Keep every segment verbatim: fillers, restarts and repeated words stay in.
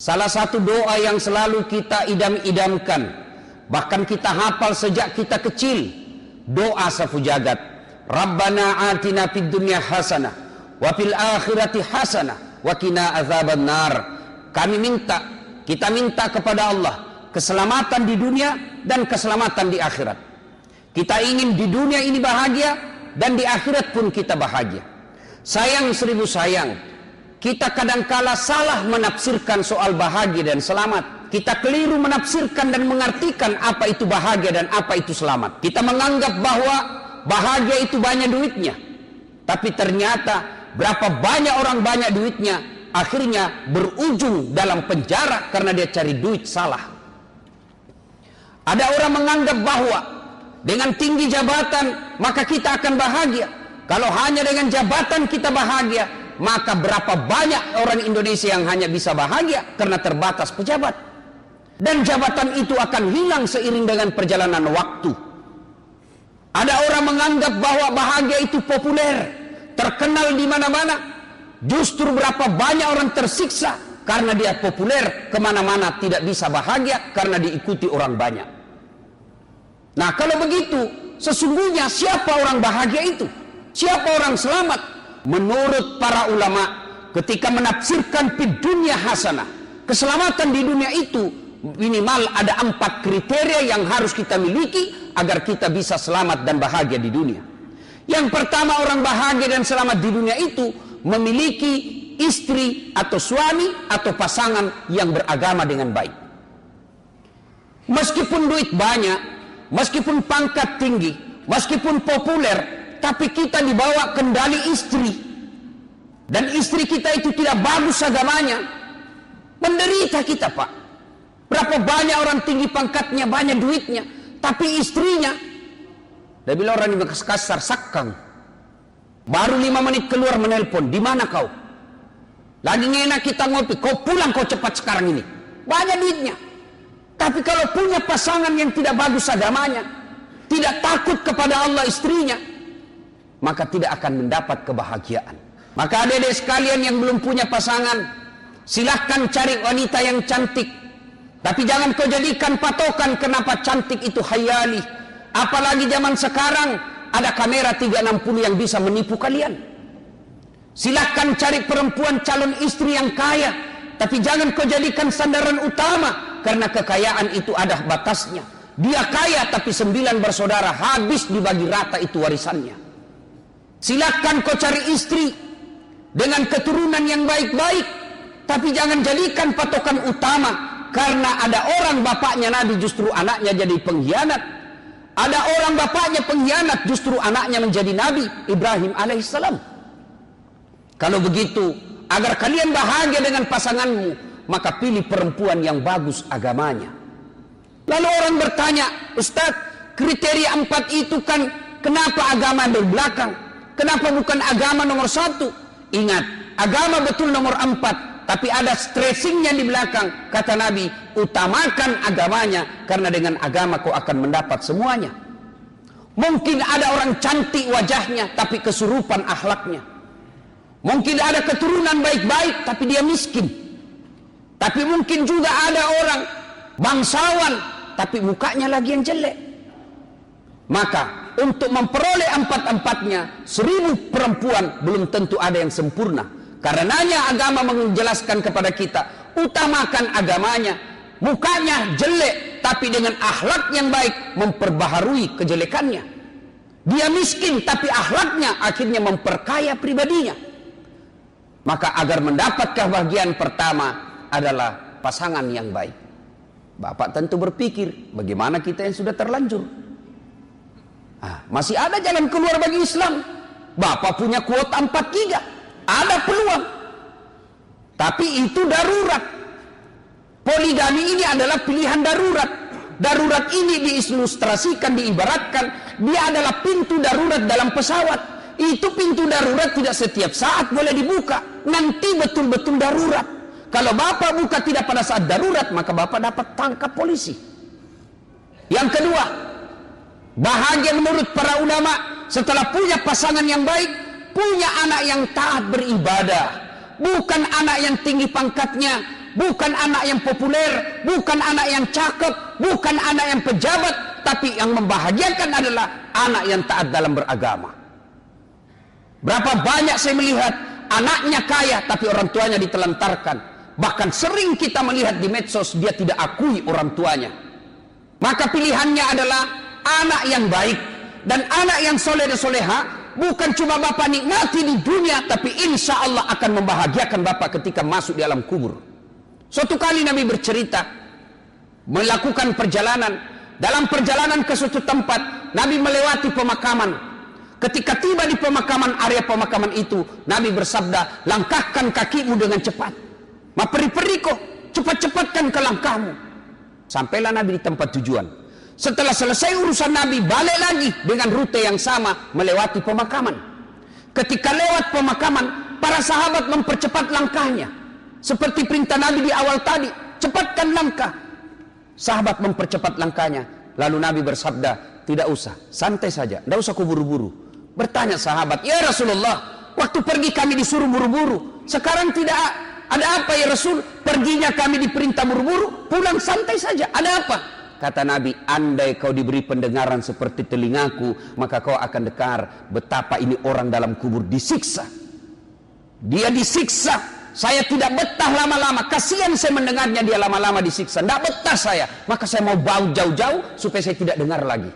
Salah satu doa yang selalu kita idam-idamkan, bahkan kita hafal sejak kita kecil, doa safu jagat. Rabbana atina fid dunya hasanah wa fil akhirati hasanah wa qina azabannar. Kami minta, kita minta kepada Allah keselamatan di dunia dan keselamatan di akhirat. Kita ingin di dunia ini bahagia dan di akhirat pun kita bahagia. Sayang seribu sayang, kita kadangkala salah menafsirkan soal bahagia dan selamat. Kita keliru menafsirkan dan mengartikan apa itu bahagia dan apa itu selamat. Kita menganggap bahwa bahagia itu banyak duitnya, tapi ternyata berapa banyak orang banyak duitnya akhirnya berujung dalam penjara karena dia cari duit salah. Ada orang menganggap bahwa dengan tinggi jabatan maka kita akan bahagia. Kalau hanya dengan jabatan kita bahagia, maka berapa banyak orang Indonesia yang hanya bisa bahagia karena terbatas pejabat. Dan jabatan itu akan hilang seiring dengan perjalanan waktu. Ada orang menganggap bahwa bahagia itu populer, terkenal di mana-mana. Justru berapa banyak orang tersiksa karena dia populer, kemana-mana tidak bisa bahagia karena diikuti orang banyak. Nah, kalau begitu, sesungguhnya siapa orang bahagia itu? Siapa orang selamat? Menurut para ulama, ketika menafsirkan fid dunya hasanah, keselamatan di dunia itu minimal ada empat kriteria yang harus kita miliki agar kita bisa selamat dan bahagia di dunia. Yang pertama, orang bahagia dan selamat di dunia itu memiliki istri atau suami atau pasangan yang beragama dengan baik. Meskipun duit banyak, meskipun pangkat tinggi, meskipun populer, tapi kita dibawa kendali istri, dan istri kita itu tidak bagus agamanya, menderita kita, Pak. Berapa banyak orang tinggi pangkatnya, banyak duitnya, tapi istrinya, dia bilang orang ini kasar, sakang. Baru lima menit keluar menelpon, di mana kau? Lagi enak kita ngopi, kau pulang kau cepat sekarang ini. Banyak duitnya, tapi kalau punya pasangan yang tidak bagus agamanya, tidak takut kepada Allah istrinya, maka tidak akan mendapat kebahagiaan. Maka adik-adik sekalian yang belum punya pasangan, silahkan cari wanita yang cantik, tapi jangan kau jadikan patokan kenapa cantik itu khayali. Apalagi zaman sekarang ada kamera tiga enam puluh yang bisa menipu kalian. Silahkan cari perempuan calon istri yang kaya, tapi jangan kau jadikan sandaran utama, karena kekayaan itu ada batasnya. Dia kaya tapi sembilan bersaudara, habis dibagi rata itu warisannya. Silakan kau cari istri dengan keturunan yang baik-baik, tapi jangan jadikan patokan utama, karena ada orang bapaknya Nabi justru anaknya jadi pengkhianat. Ada orang bapaknya pengkhianat justru anaknya menjadi Nabi Ibrahim alaihissalam. Kalau begitu, agar kalian bahagia dengan pasanganmu, maka pilih perempuan yang bagus agamanya. Lalu orang bertanya, Ustadz, kriteria empat itu kan kenapa agama berbelakang? Kenapa bukan agama nomor satu? Ingat, agama betul nomor empat, tapi ada stressingnya di belakang. Kata Nabi, utamakan agamanya, karena dengan agama kau akan mendapat semuanya. Mungkin ada orang cantik wajahnya, tapi kesurupan akhlaknya. Mungkin ada keturunan baik-baik, tapi dia miskin. Tapi mungkin juga ada orang bangsawan, tapi mukanya lagi yang jelek. Maka untuk memperoleh empat-empatnya, seribu perempuan belum tentu ada yang sempurna. Karenanya agama menjelaskan kepada kita, utamakan agamanya. Mukanya jelek, tapi dengan akhlak yang baik memperbaharui kejelekannya. Dia miskin, tapi akhlaknya akhirnya memperkaya pribadinya. Maka agar mendapat kebahagiaan pertama adalah pasangan yang baik. Bapak tentu berpikir, bagaimana kita yang sudah terlanjur? Ah, masih ada jalan keluar bagi Islam. Bapak punya kuota empat giga, ada peluang. Tapi itu darurat. Poligami ini adalah pilihan darurat. Darurat ini diilustrasikan, diibaratkan, dia adalah pintu darurat dalam pesawat. Itu pintu darurat tidak setiap saat boleh dibuka. Nanti betul-betul darurat. Kalau Bapak buka tidak pada saat darurat, maka Bapak dapat tangkap polisi. Yang kedua, bahagia menurut para ulama setelah punya pasangan yang baik, punya anak yang taat beribadah. Bukan anak yang tinggi pangkatnya, bukan anak yang populer, bukan anak yang cakep, bukan anak yang pejabat, tapi yang membahagiakan adalah anak yang taat dalam beragama. Berapa banyak saya melihat anaknya kaya tapi orang tuanya ditelantarkan. Bahkan sering kita melihat di medsos dia tidak akui orang tuanya. Maka pilihannya adalah anak yang baik dan anak yang soleh dan soleha. Bukan cuma bapak nikmati di dunia, tapi insya Allah akan membahagiakan bapak ketika masuk di alam kubur. Suatu kali Nabi bercerita melakukan perjalanan. Dalam perjalanan ke suatu tempat, Nabi melewati pemakaman. Ketika tiba di pemakaman, area pemakaman itu, Nabi bersabda, langkahkan kakimu dengan cepat. Ma peri-periko, cepat-cepatkan ke langkahmu. Sampailah Nabi di tempat tujuan. Setelah selesai urusan Nabi, balik lagi dengan rute yang sama, melewati pemakaman. Ketika lewat pemakaman, para sahabat mempercepat langkahnya. Seperti perintah Nabi di awal tadi, cepatkan langkah. Sahabat mempercepat langkahnya. Lalu Nabi bersabda, tidak usah, santai saja, tidak usah kuburu-buru. Bertanya sahabat, ya Rasulullah, waktu pergi kami disuruh buru-buru, sekarang tidak ada apa ya Rasul? Perginya kami diperintah buru-buru, pulang santai saja, ada apa? Kata Nabi, andai kau diberi pendengaran seperti telingaku, maka kau akan dengar betapa ini orang dalam kubur disiksa. Dia disiksa, saya tidak betah lama-lama, kasihan saya mendengarnya dia lama-lama disiksa, tidak betah saya, maka saya mau bau jauh-jauh supaya saya tidak dengar lagi.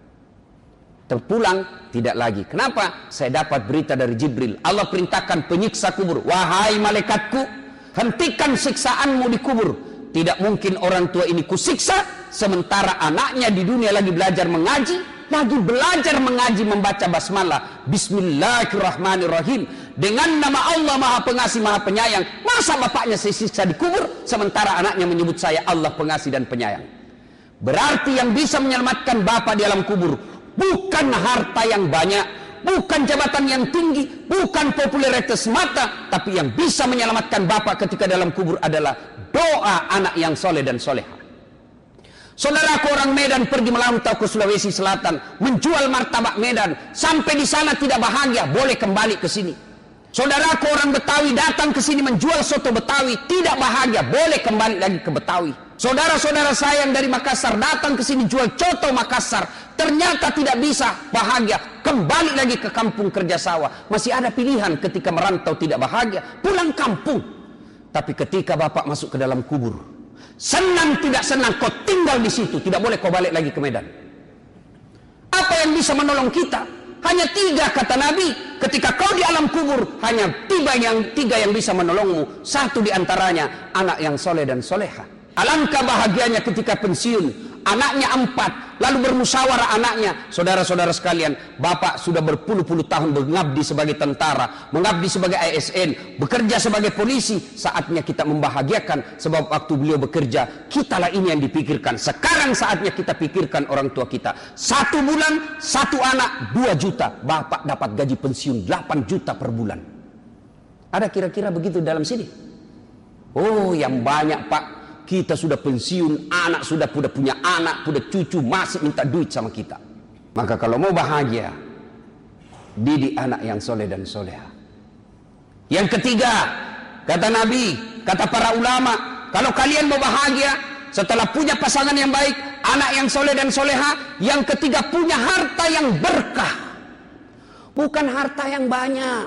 Terpulang, tidak lagi. Kenapa? Saya dapat berita dari Jibril, Allah perintahkan penyiksa kubur, wahai malaikatku, hentikan siksaanmu di kubur. Tidak mungkin orang tua ini kusiksa sementara anaknya di dunia lagi belajar mengaji, lagi belajar mengaji membaca basmalah, bismillahirrahmanirrahim, dengan nama Allah Maha Pengasih Maha Penyayang. Masa bapaknya saya siksa di kubur sementara anaknya menyebut saya Allah Pengasih dan Penyayang? Berarti yang bisa menyelamatkan bapak di alam kubur bukan harta yang banyak, bukan jabatan yang tinggi, bukan popularitas semata, tapi yang bisa menyelamatkan bapak ketika dalam kubur adalah doa anak yang soleh dan soleha. Saudaraku orang Medan pergi merantau ke Sulawesi Selatan, menjual martabak Medan, sampai di sana tidak bahagia, boleh kembali ke sini. Saudaraku orang Betawi datang ke sini menjual soto Betawi, tidak bahagia, boleh kembali lagi ke Betawi. Saudara-saudara saya yang dari Makassar datang ke sini jual coto Makassar, ternyata tidak bisa bahagia, kembali lagi ke kampung kerja sawah. Masih ada pilihan ketika merantau tidak bahagia, pulang kampung. Tapi ketika bapak masuk ke dalam kubur, senang tidak senang kau tinggal di situ, tidak boleh kau balik lagi ke Medan. Apa yang bisa menolong kita? Hanya tiga, kata Nabi. Ketika kau di alam kubur, hanya tiga yang tiga yang bisa menolongmu. Satu diantaranya anak yang soleh dan soleha. Alangkah bahagianya ketika pensiun, anaknya empat, lalu bermusyawarah anaknya, saudara-saudara sekalian, bapak sudah berpuluh-puluh tahun mengabdi sebagai tentara, mengabdi sebagai A S N, bekerja sebagai polisi, saatnya kita membahagiakan, sebab waktu beliau bekerja, kitalah ini yang dipikirkan. Sekarang saatnya kita pikirkan orang tua kita. Satu bulan, satu anak, dua juta, bapak dapat gaji pensiun delapan juta per bulan. Ada kira-kira begitu dalam sini? Oh, yang banyak pak. Kita sudah pensiun, anak sudah sudah punya anak, sudah cucu, masih minta duit sama kita. Maka kalau mau bahagia, didik anak yang soleh dan soleha. Yang ketiga, kata Nabi, kata para ulama, kalau kalian mau bahagia, setelah punya pasangan yang baik, anak yang soleh dan soleha, yang ketiga punya harta yang berkah. Bukan harta yang banyak,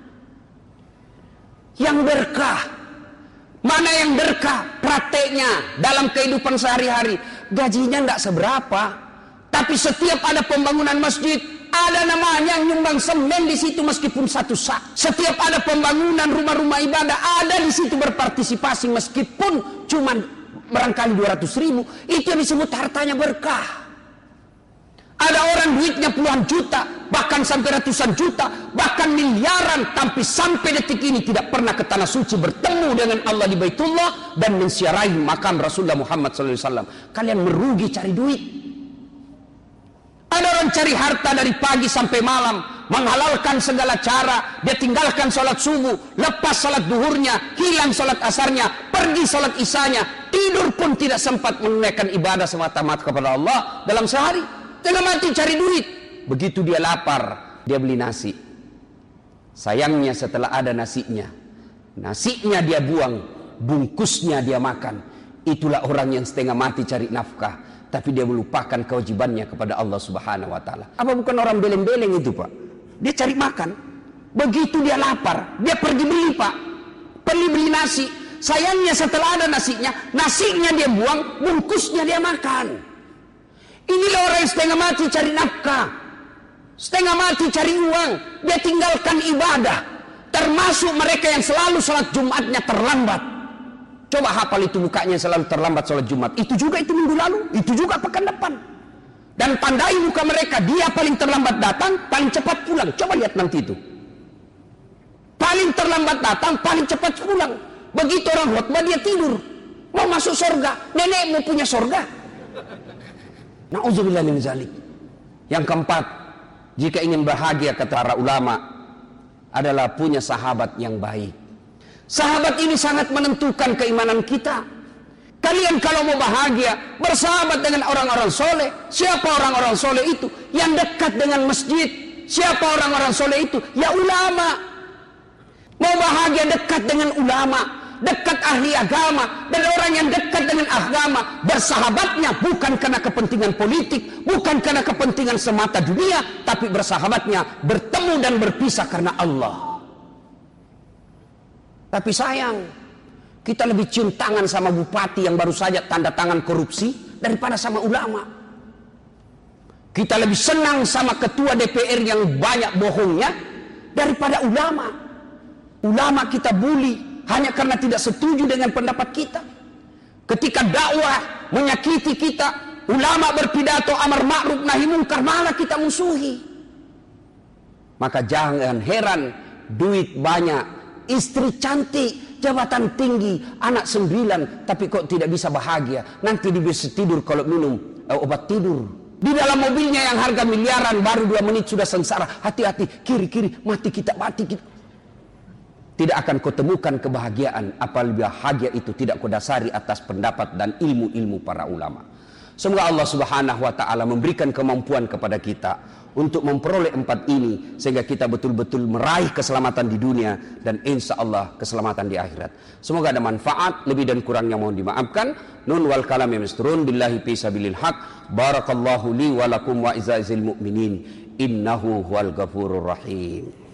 yang berkah. Mana yang berkah? Prakteknya dalam kehidupan sehari-hari. Gajinya tidak seberapa, tapi setiap ada pembangunan masjid, ada namanya yang nyumbang semen di situ meskipun satu sak. Setiap ada pembangunan rumah-rumah ibadah, ada di situ berpartisipasi meskipun cuma barangkali dua ratus ribu. Itu yang disebut hartanya berkah. Ada orang duitnya puluhan juta, bahkan sampai ratusan juta, bahkan miliaran, tapi sampai detik ini tidak pernah ke tanah suci bertemu dengan Allah di Baitullah dan mensiarahi makam Rasulullah Muhammad sallallahu alaihi wasallam. Kalian merugi cari duit. Ada orang cari harta dari pagi sampai malam, menghalalkan segala cara, dia tinggalkan sholat subuh, lepas sholat duhurnya, hilang sholat asarnya, pergi sholat isanya, tidur pun tidak sempat menunaikan ibadah semata-mata kepada Allah dalam sehari. Tengah mati cari duit. Begitu dia lapar, dia beli nasi. Sayangnya setelah ada nasinya, nasinya dia buang, bungkusnya dia makan. Itulah orang yang setengah mati cari nafkah, tapi dia melupakan kewajibannya kepada Allah Subhanahu wa taala. Apa bukan orang beleng-beleng itu, Pak? Dia cari makan. Begitu dia lapar, dia pergi beli, Pak. Pergi beli nasi. Sayangnya setelah ada nasinya, nasinya dia buang, bungkusnya dia makan. Inilah orang yang setengah mati cari nafkah, setengah mati cari uang. Dia tinggalkan ibadah. Termasuk mereka yang selalu sholat Jumatnya terlambat. Coba hafal itu mukanya selalu terlambat sholat Jumat. Itu juga itu minggu lalu, itu juga pekan depan. Dan tandai muka mereka, dia paling terlambat datang, paling cepat pulang. Coba lihat nanti itu. Paling terlambat datang, paling cepat pulang. Begitu orang khutbah dia tidur. Mau masuk surga, nenek mau punya surga. Na'udzubillah min zalik. Yang keempat, jika ingin bahagia kata para ulama, adalah punya sahabat yang baik. Sahabat ini sangat menentukan keimanan kita. Kalian kalau mau bahagia, bersahabat dengan orang-orang soleh. Siapa orang-orang soleh itu? Yang dekat dengan masjid. Siapa orang-orang soleh itu? Ya ulama. Mau bahagia dekat dengan ulama, dekat ahli agama. Dan orang yang dekat dengan agama, bersahabatnya bukan karena kepentingan politik, bukan karena kepentingan semata dunia, tapi bersahabatnya bertemu dan berpisah karena Allah. Tapi sayang, kita lebih cium tangan sama bupati yang baru saja tanda tangan korupsi daripada sama ulama. Kita lebih senang sama ketua D P R yang banyak bohongnya daripada ulama. Ulama kita bully hanya karena tidak setuju dengan pendapat kita. Ketika dakwah menyakiti kita, ulama berpidato amar ma'ruf nahi munkar, malah kita musuhi. Maka jangan heran, duit banyak, istri cantik, jabatan tinggi, anak sembilan, tapi kok tidak bisa bahagia. Nanti dia bisa tidur kalau minum uh, obat tidur. Di dalam mobilnya yang harga miliaran, baru dua menit sudah sengsara. Hati-hati, kiri-kiri, mati kita, mati kita. Tidak akan kau temukan kebahagiaan apabila bahagia itu tidak kau dasari atas pendapat dan ilmu-ilmu para ulama. Semoga Allah Subhanahu wa taala memberikan kemampuan kepada kita untuk memperoleh empat ini sehingga kita betul-betul meraih keselamatan di dunia dan insya Allah keselamatan di akhirat. Semoga ada manfaat, lebih dan kurangnya mohon dimaafkan. Nun wal kalam yamsturun billahi fi sabilil haq. Barakallahu li wa lakum wa izzazil mu'minin. Innahu huwal ghafurur rahim.